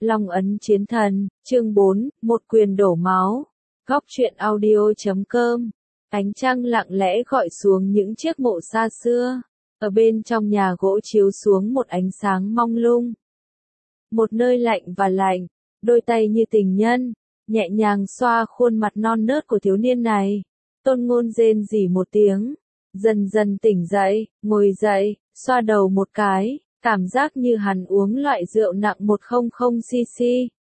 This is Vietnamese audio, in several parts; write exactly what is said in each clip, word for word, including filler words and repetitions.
Long ấn chiến thần, chương bốn, một quyền đổ máu. Góc truyện audio chấm com. Ánh trăng lặng lẽ gọi xuống những chiếc mộ xa xưa. Ở bên trong nhà gỗ chiếu xuống một ánh sáng mông lung. Một nơi lạnh và lạnh, đôi tay như tình nhân, nhẹ nhàng xoa khuôn mặt non nớt của thiếu niên này. Tôn Ngôn rên rỉ một tiếng, dần dần tỉnh dậy, ngồi dậy, xoa đầu một cái, cảm giác như hắn uống loại rượu nặng một trăm xê-xê.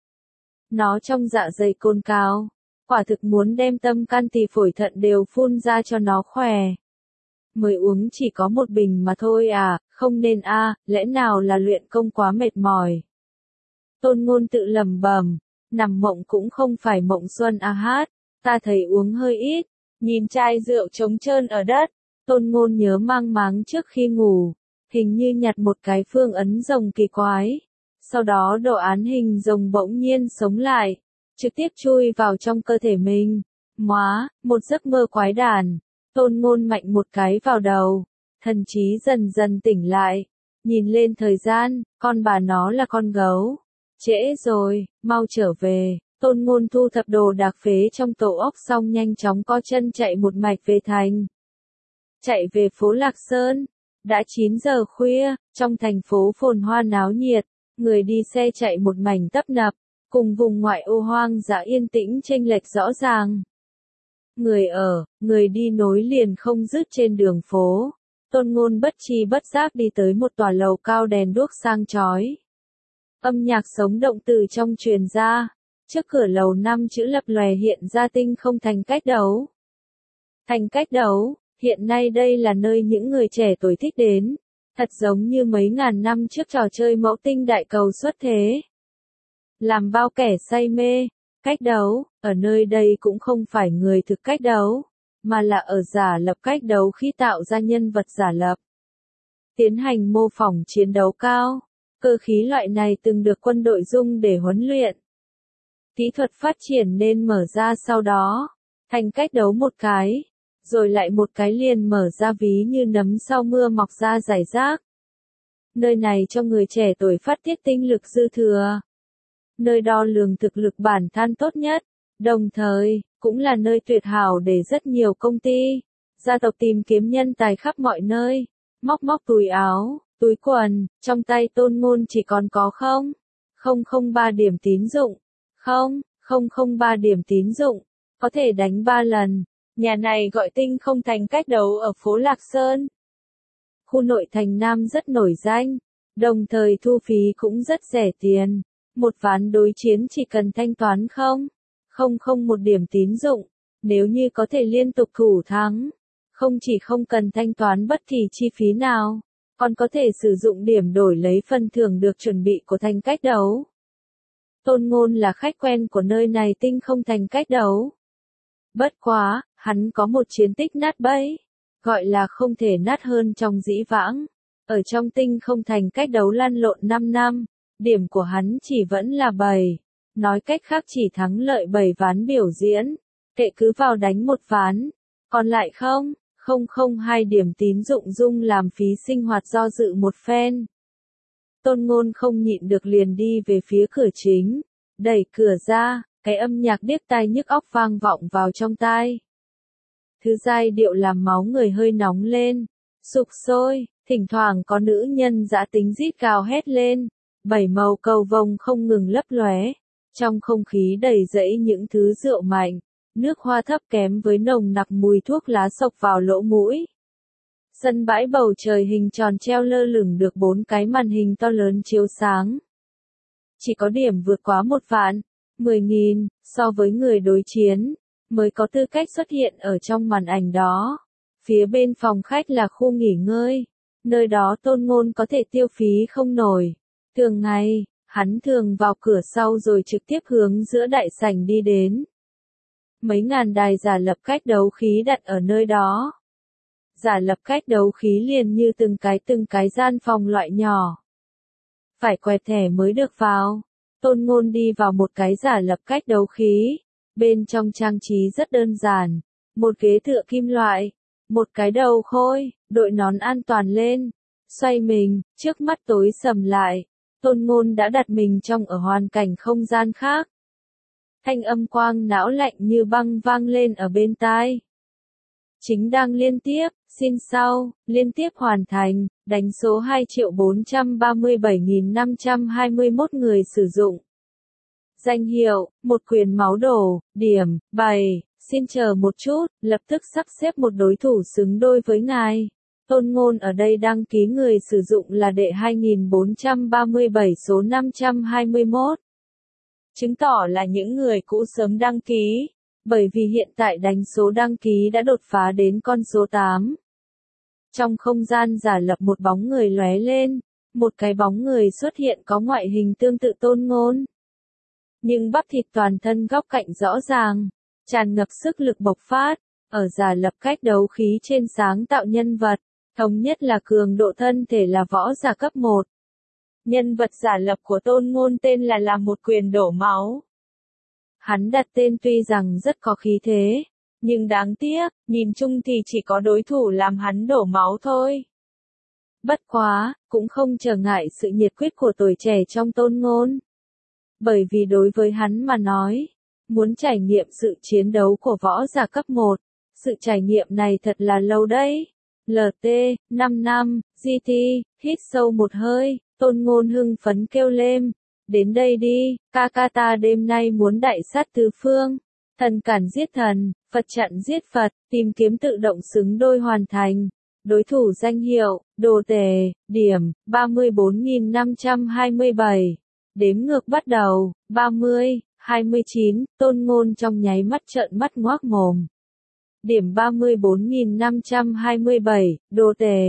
Nó trong dạ dày cồn cào, quả thực muốn đem tâm can tỳ phổi thận đều phun ra cho nó khỏe. Mới uống chỉ có một bình mà thôi à, không nên a, à, lẽ nào là luyện công quá mệt mỏi. Tôn Ngôn tự lẩm bẩm, nằm mộng cũng không phải mộng xuân a hát, ta thấy uống hơi ít, nhìn chai rượu trống trơn ở đất, Tôn Ngôn nhớ mang máng trước khi ngủ, hình như nhặt một cái phương ấn rồng kỳ quái, sau đó đồ án hình rồng bỗng nhiên sống lại, trực tiếp chui vào trong cơ thể mình. Móa, một giấc mơ quái đản. Tôn Ngôn mạnh một cái vào đầu, thần trí dần dần tỉnh lại, nhìn lên thời gian, con bà nó là con gấu. Trễ rồi, mau trở về. Tôn Ngôn thu thập đồ đạc phế trong tổ ốc xong nhanh chóng co chân chạy một mạch về thành. Chạy về phố Lạc Sơn. Đã chín giờ khuya, trong thành phố phồn hoa náo nhiệt, người đi xe chạy một mảnh tấp nập, cùng vùng ngoại ô hoang dã yên tĩnh chênh lệch rõ ràng. Người ở, người đi nối liền không dứt trên đường phố. Tôn Ngôn bất tri bất giác đi tới một tòa lầu cao đèn đuốc sang chói. Âm nhạc sống động từ trong truyền ra, trước cửa lầu năm chữ lập lòe hiện ra tinh không thành cách đấu. Thành cách đấu, hiện nay đây là nơi những người trẻ tuổi thích đến, thật giống như mấy ngàn năm trước trò chơi mẫu tinh đại cầu xuất thế. Làm bao kẻ say mê, cách đấu, ở nơi đây cũng không phải người thực cách đấu, mà là ở giả lập cách đấu khi tạo ra nhân vật giả lập. Tiến hành mô phỏng chiến đấu cao, cơ khí loại này từng được quân đội dùng để huấn luyện. Kỹ thuật phát triển nên mở ra sau đó, thành cách đấu một cái, rồi lại một cái liền mở ra ví như nấm sau mưa mọc ra rải rác. Nơi này cho người trẻ tuổi phát tiết tinh lực dư thừa. Nơi đo lường thực lực bản thân tốt nhất, đồng thời, cũng là nơi tuyệt hảo để rất nhiều công ty, gia tộc tìm kiếm nhân tài khắp mọi nơi, móc móc túi áo, túi quần, trong tay Tôn Ngôn chỉ còn có không, không không ba điểm tín dụng, không, không không ba điểm tín dụng, có thể đánh ba lần. Nhà này gọi tinh không thành cách đấu ở phố Lạc Sơn. Khu nội thành Nam rất nổi danh, đồng thời thu phí cũng rất rẻ tiền. Một ván đối chiến chỉ cần thanh toán không, không không một điểm tín dụng, nếu như có thể liên tục thủ thắng, không chỉ không cần thanh toán bất kỳ chi phí nào, còn có thể sử dụng điểm đổi lấy phần thưởng được chuẩn bị của thành cách đấu. Tôn Ngôn là khách quen của nơi này tinh không thành cách đấu. Bất quá, hắn có một chiến tích nát bấy, gọi là không thể nát hơn trong dĩ vãng. Ở trong tinh không thành cách đấu lăn lộn năm năm, điểm của hắn chỉ vẫn là bảy, nói cách khác chỉ thắng lợi bảy ván biểu diễn, kệ cứ vào đánh một ván, còn lại không, không không hai điểm tín dụng dung làm phí sinh hoạt do dự một phen. Tôn Ngôn không nhịn được liền đi về phía cửa chính, đẩy cửa ra, cái âm nhạc điếc tai nhức óc vang vọng vào trong tai. Thứ giai điệu làm máu người hơi nóng lên, sục sôi, thỉnh thoảng có nữ nhân dã tính rít gào hét lên, bảy màu cầu vồng không ngừng lấp lóe, trong không khí đầy rẫy những thứ rượu mạnh, nước hoa thấp kém với nồng nặc mùi thuốc lá xộc vào lỗ mũi. Sân bãi bầu trời hình tròn treo lơ lửng được bốn cái màn hình to lớn chiếu sáng. Chỉ có điểm vượt quá một vạn, mười nghìn, so với người đối chiến, mới có tư cách xuất hiện ở trong màn ảnh đó. Phía bên phòng khách là khu nghỉ ngơi, nơi đó Tôn Ngôn có thể tiêu phí không nổi. Thường ngày, hắn thường vào cửa sau rồi trực tiếp hướng giữa đại sảnh đi đến. Mấy ngàn đài giả lập cách đấu khí đặt ở nơi đó. Giả lập cách đấu khí liền như từng cái từng cái gian phòng loại nhỏ. Phải quẹt thẻ mới được vào. Tôn Ngôn đi vào một cái giả lập cách đấu khí. Bên trong trang trí rất đơn giản. Một ghế tựa kim loại. Một cái đầu khôi, đội nón an toàn lên. Xoay mình, trước mắt tối sầm lại. Tôn Ngôn đã đặt mình trong ở hoàn cảnh không gian khác. Thanh âm quang não lạnh như băng vang lên ở bên tai. Chính đang liên tiếp, xin sau, liên tiếp hoàn thành, đánh số hai triệu bốn trăm ba mươi bảy nghìn năm trăm hai mươi mốt người sử dụng. Danh hiệu, một quyền máu đổ, điểm, bảy, xin chờ một chút, lập tức sắp xếp một đối thủ xứng đôi với ngài. Tôn Ngôn ở đây đăng ký người sử dụng là đệ hai nghìn bốn trăm ba mươi bảy số năm trăm hai mươi mốt. Chứng tỏ là những người cũ sớm đăng ký, bởi vì hiện tại đánh số đăng ký đã đột phá đến con số tám. Trong không gian giả lập một bóng người lóe lên, một cái bóng người xuất hiện có ngoại hình tương tự Tôn Ngôn. Nhưng bắp thịt toàn thân góc cạnh rõ ràng, tràn ngập sức lực bộc phát, ở giả lập cách đấu khí trên sáng tạo nhân vật, thống nhất là cường độ thân thể là võ giả cấp một. Nhân vật giả lập của Tôn Ngôn tên là là một quyền đổ máu. Hắn đặt tên tuy rằng rất có khí thế, nhưng đáng tiếc, nhìn chung thì chỉ có đối thủ làm hắn đổ máu thôi. Bất quá, cũng không trở ngại sự nhiệt quyết của tuổi trẻ trong Tôn Ngôn. Bởi vì đối với hắn mà nói, muốn trải nghiệm sự chiến đấu của võ giả cấp một, sự trải nghiệm này thật là lâu đấy. lờ tê, năm năm, giê tê, hít sâu một hơi, Tôn Ngôn hưng phấn kêu lên, đến đây đi, ca ca ta đêm nay muốn đại sát tứ phương, thần cản giết thần, Phật chặn giết Phật, tìm kiếm tự động xứng đôi hoàn thành. Đối thủ danh hiệu, đồ tể, điểm, ba mươi bốn nghìn năm trăm hai mươi bảy. Đếm ngược bắt đầu, ba mươi, hai mươi chín, Tôn Ngôn trong nháy mắt trợn mắt ngoác mồm. Điểm ba mươi bốn nghìn năm trăm hai mươi bảy, đồ tể.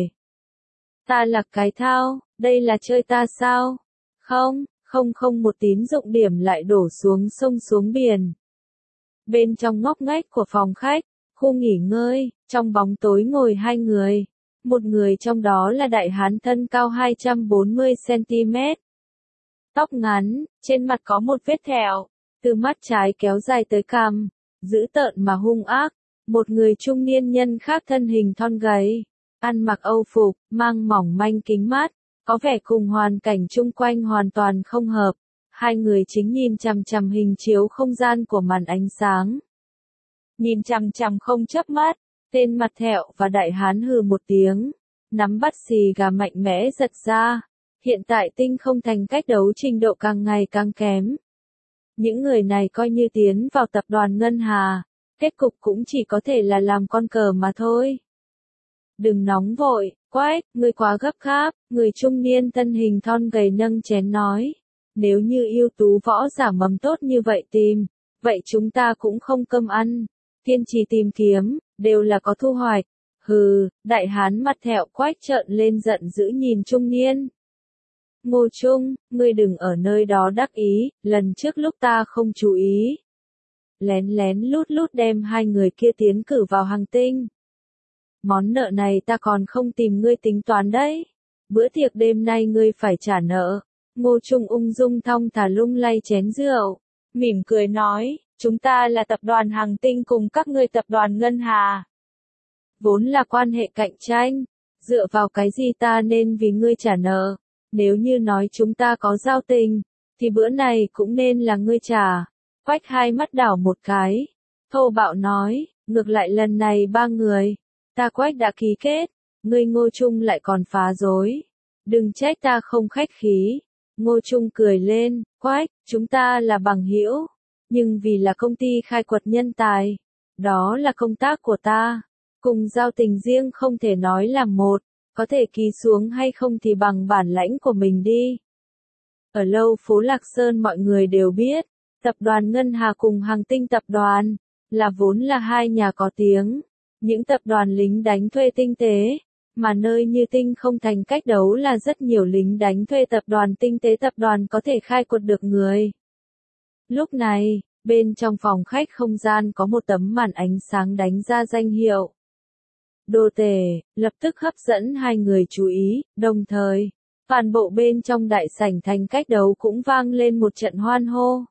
Ta là cái thao, đây là chơi ta sao? Không, không không một tín dụng điểm lại đổ xuống sông xuống biển. Bên trong ngóc ngách của phòng khách, khu nghỉ ngơi, trong bóng tối ngồi hai người. Một người trong đó là đại hán thân cao hai trăm bốn mươi xăng-ti-mét. Tóc ngắn, trên mặt có một vết thẹo, từ mắt trái kéo dài tới cằm, dữ tợn mà hung ác. Một người trung niên nhân khác thân hình thon gầy, ăn mặc âu phục, mang mỏng manh kính mát, có vẻ cùng hoàn cảnh chung quanh hoàn toàn không hợp. Hai người chính nhìn chằm chằm hình chiếu không gian của màn ánh sáng. Nhìn chằm chằm không chớp mắt, tên mặt thẹo và đại hán hừ một tiếng, nắm bắt xì gà mạnh mẽ giật ra. Hiện tại tinh không thành cách đấu trình độ càng ngày càng kém. Những người này coi như tiến vào tập đoàn Ngân Hà, kết cục cũng chỉ có thể là làm con cờ mà thôi. Đừng nóng vội, Quách, ngươi quá gấp gáp, người trung niên thân hình thon gầy nâng chén nói. Nếu như ưu tú võ giả mầm tốt như vậy tìm, vậy chúng ta cũng không cơm ăn. Kiên trì tìm kiếm, đều là có thu hoạch. Hừ, đại hán mặt thẹo Quách trợn lên giận dữ nhìn trung niên. Ngô Trung, ngươi đừng ở nơi đó đắc ý, lần trước lúc ta không chú ý. Lén lén lút lút đem hai người kia tiến cử vào hành tinh. Món nợ này ta còn không tìm ngươi tính toán đấy. Bữa tiệc đêm nay ngươi phải trả nợ. Ngô Trung ung dung thong thả lung lay chén rượu, mỉm cười nói, chúng ta là tập đoàn hành tinh cùng các ngươi tập đoàn Ngân Hà. Vốn là quan hệ cạnh tranh, dựa vào cái gì ta nên vì ngươi trả nợ. Nếu như nói chúng ta có giao tình, thì bữa này cũng nên là ngươi trả. Quách hai mắt đảo một cái, thô bạo nói, ngược lại lần này ba người, ta Quách đã ký kết, ngươi Ngô Trung lại còn phá rối. Đừng trách ta không khách khí. Ngô Trung cười lên, Quách, chúng ta là bằng hữu, nhưng vì là công ty khai quật nhân tài, đó là công tác của ta, cùng giao tình riêng không thể nói là một, có thể ký xuống hay không thì bằng bản lãnh của mình đi. Ở lâu phố Lạc Sơn mọi người đều biết, tập đoàn Ngân Hà cùng Hành Tinh tập đoàn, là vốn là hai nhà có tiếng, những tập đoàn lính đánh thuê tinh tế. Mà nơi như tinh không thành cách đấu là rất nhiều lính đánh thuê tập đoàn tinh tế tập đoàn có thể khai quật được người. Lúc này, bên trong phòng khách không gian có một tấm màn ánh sáng đánh ra danh hiệu. Đồ tể, lập tức hấp dẫn hai người chú ý, đồng thời, toàn bộ bên trong đại sảnh thành cách đấu cũng vang lên một trận hoan hô.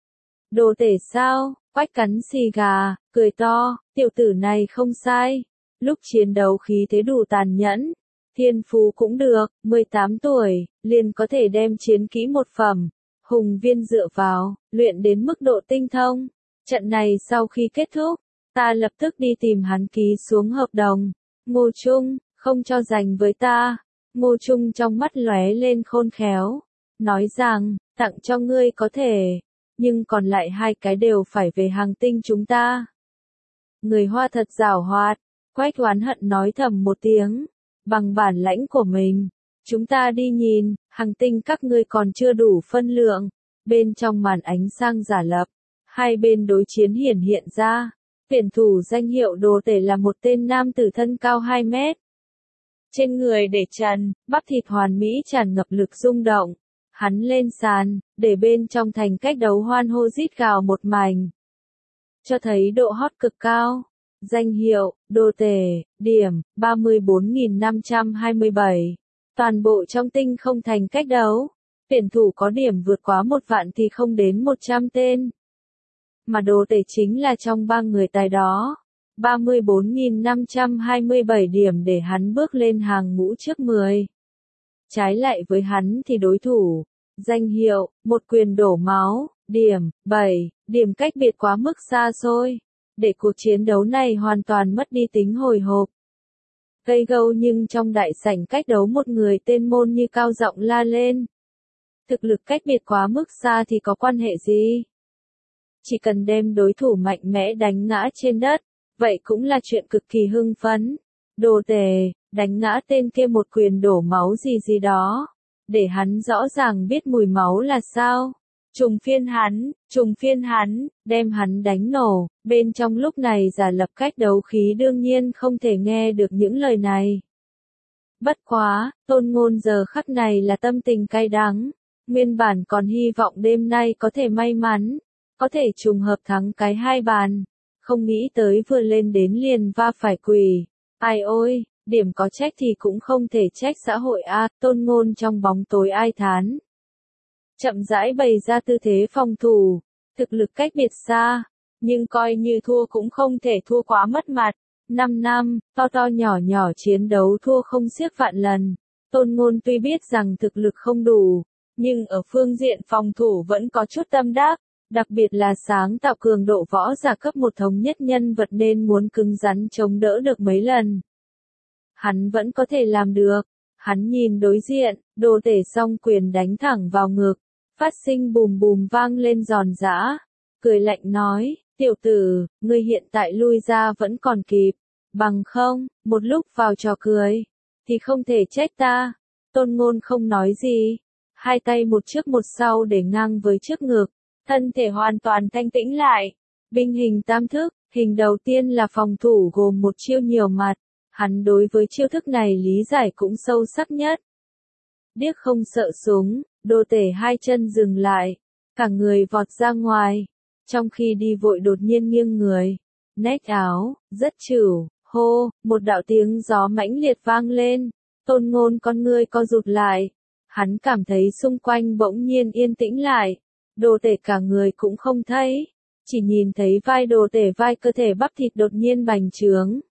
Đồ tể sao? Quách cắn xì gà, cười to, tiểu tử này không sai. Lúc chiến đấu khí thế đủ tàn nhẫn, thiên phú cũng được, mười tám tuổi, liền có thể đem chiến kỹ một phẩm, hùng viên dựa vào, luyện đến mức độ tinh thông. Trận này sau khi kết thúc, ta lập tức đi tìm hắn ký xuống hợp đồng. Ngô Trung, không cho giành với ta. Ngô Trung trong mắt lóe lên khôn khéo, nói rằng, tặng cho ngươi có thể, nhưng còn lại hai cái đều phải về hàng tinh chúng ta. Người Hoa thật giảo hoạt, Quách oán hận nói thầm một tiếng, bằng bản lãnh của mình, chúng ta đi nhìn, hàng tinh các ngươi còn chưa đủ phân lượng. Bên trong màn ánh sáng giả lập, hai bên đối chiến hiển hiện ra, tuyển thủ danh hiệu đồ tể là một tên nam tử thân cao hai mét. Trên người để trần, bắp thịt hoàn mỹ tràn ngập lực rung động. Hắn lên sàn, để bên trong thành cách đấu hoan hô rít gào một mảnh. Cho thấy độ hot cực cao. Danh hiệu, đồ tể, điểm, ba mươi bốn nghìn năm trăm hai mươi bảy. Toàn bộ trong tinh không thành cách đấu. Tuyển thủ có điểm vượt quá một vạn thì không đến một trăm tên. Mà đồ tể chính là trong ba người tài đó. ba mươi bốn nghìn năm trăm hai mươi bảy điểm để hắn bước lên hàng ngũ trước mười. Trái lại với hắn thì đối thủ, danh hiệu, một quyền đổ máu, điểm, bảy, điểm cách biệt quá mức xa xôi, để cuộc chiến đấu này hoàn toàn mất đi tính hồi hộp. Gây gâu nhưng trong đại sảnh cách đấu một người tên Môn Như cao giọng la lên. Thực lực cách biệt quá mức xa thì có quan hệ gì? Chỉ cần đem đối thủ mạnh mẽ đánh ngã trên đất, vậy cũng là chuyện cực kỳ hưng phấn. Đồ tể, đánh ngã tên kia một quyền đổ máu gì gì đó, để hắn rõ ràng biết mùi máu là sao. Trùng phiên hắn, trùng phiên hắn, đem hắn đánh nổ. Bên trong lúc này giả lập cách đấu khí đương nhiên không thể nghe được những lời này. Bất quá, Tôn Ngôn giờ khắc này là tâm tình cay đắng. Nguyên bản còn hy vọng đêm nay có thể may mắn, có thể trùng hợp thắng cái hai bàn. Không nghĩ tới vừa lên đến liền va phải quỷ. Ai ôi, điểm có trách thì cũng không thể trách xã hội a. Tôn Ngôn trong bóng tối ai thán. Chậm rãi bày ra tư thế phòng thủ, thực lực cách biệt xa, nhưng coi như thua cũng không thể thua quá mất mặt. Năm năm, to to nhỏ nhỏ chiến đấu thua không xiết vạn lần. Tôn Ngôn tuy biết rằng thực lực không đủ, nhưng ở phương diện phòng thủ vẫn có chút tâm đắc. Đặc biệt là sáng tạo cường độ võ giả cấp một thống nhất nhân vật nên muốn cứng rắn chống đỡ được mấy lần. Hắn vẫn có thể làm được. Hắn nhìn đối diện, đồ tể song quyền đánh thẳng vào ngực, phát sinh bùm bùm vang lên giòn giã. Cười lạnh nói, tiểu tử, ngươi hiện tại lui ra vẫn còn kịp. Bằng không, một lúc vào trò cười, thì không thể trách ta. Tôn Ngôn không nói gì. Hai tay một trước một sau để ngang với trước ngực. Thân thể hoàn toàn thanh tĩnh lại. Binh hình tam thức, hình đầu tiên là phòng thủ gồm một chiêu nhiều mặt. Hắn đối với chiêu thức này lý giải cũng sâu sắc nhất. Điếc không sợ súng, đồ tể hai chân dừng lại, cả người vọt ra ngoài. Trong khi đi vội đột nhiên nghiêng người, nét áo, rất chửu, hô, một đạo tiếng gió mãnh liệt vang lên. Tôn Ngôn con ngươi co rụt lại. Hắn cảm thấy xung quanh bỗng nhiên yên tĩnh lại. Đồ tể cả người cũng không thấy, chỉ nhìn thấy vai đồ tể vai cơ thể bắp thịt đột nhiên bành trướng.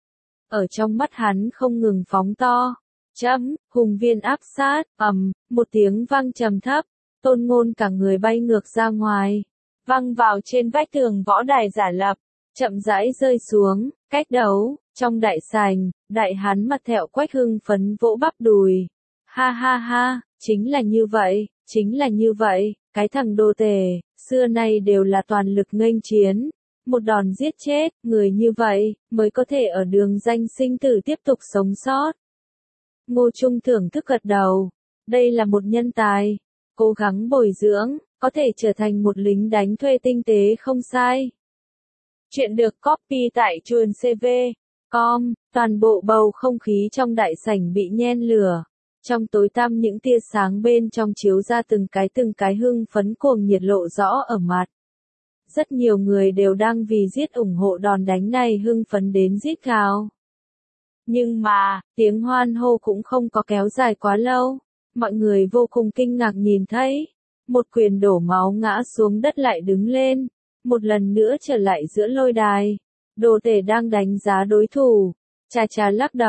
Ở trong mắt hắn không ngừng phóng to, chấm, hùng viên áp sát, ầm, một tiếng vang trầm thấp, Tôn Ngôn cả người bay ngược ra ngoài, văng vào trên vách tường võ đài giả lập, chậm rãi rơi xuống. Cách đấu, trong đại sảnh, đại hán mặt thẹo Quách hưng phấn vỗ bắp đùi. Ha ha ha, chính là như vậy, chính là như vậy. Cái thằng đồ tể, xưa nay đều là toàn lực nghênh chiến, một đòn giết chết, người như vậy, mới có thể ở đường danh sinh tử tiếp tục sống sót. Ngô Trung thưởng thức gật đầu, đây là một nhân tài, cố gắng bồi dưỡng, có thể trở thành một lính đánh thuê tinh tế không sai. Chuyện được copy tại chuồn xê vê chấm com, toàn bộ bầu không khí trong đại sảnh bị nhen lửa. Trong tối tăm những tia sáng bên trong chiếu ra từng cái từng cái hưng phấn cuồng nhiệt lộ rõ ở mặt. Rất nhiều người đều đang vì giết ủng hộ đòn đánh này hưng phấn đến rít gào. Nhưng mà, tiếng hoan hô cũng không có kéo dài quá lâu. Mọi người vô cùng kinh ngạc nhìn thấy. Một quyền đổ máu ngã xuống đất lại đứng lên. Một lần nữa trở lại giữa lôi đài. Đồ tể đang đánh giá đối thủ. Chà chà lắc đầu,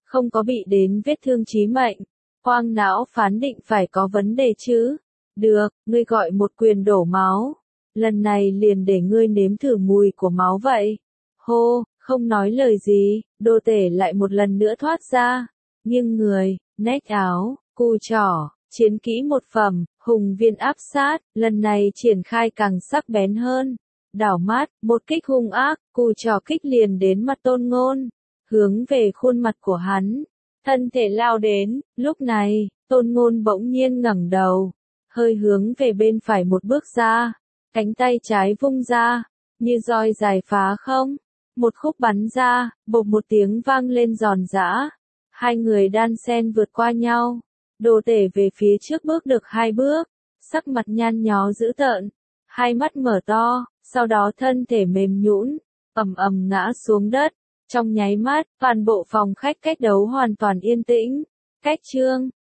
không có bị đến vết thương chí mệnh. Quang não phán định phải có vấn đề chứ. Được, ngươi gọi một quyền đổ máu. Lần này liền để ngươi nếm thử mùi của máu vậy. Hô, không nói lời gì, đồ tể lại một lần nữa thoát ra. Nghiêng người, nách áo, cù trỏ, chiến kỹ một phẩm, hùng viên áp sát, lần này triển khai càng sắc bén hơn. Đảo mắt, một kích hung ác, cù trỏ kích liền đến mặt Tôn Ngôn, hướng về khuôn mặt của hắn. Thân thể lao đến, lúc này, Tôn Ngôn bỗng nhiên ngẩng đầu, hơi hướng về bên phải một bước ra, cánh tay trái vung ra, như roi dài phá không, một khúc bắn ra, bộp một tiếng vang lên giòn giã. Hai người đan sen vượt qua nhau, đồ tể về phía trước bước được hai bước, sắc mặt nhăn nhó dữ tợn, hai mắt mở to, sau đó thân thể mềm nhũn, ầm ầm ngã xuống đất. Trong nháy mắt, toàn bộ phòng khách cách đấu hoàn toàn yên tĩnh. Cách chương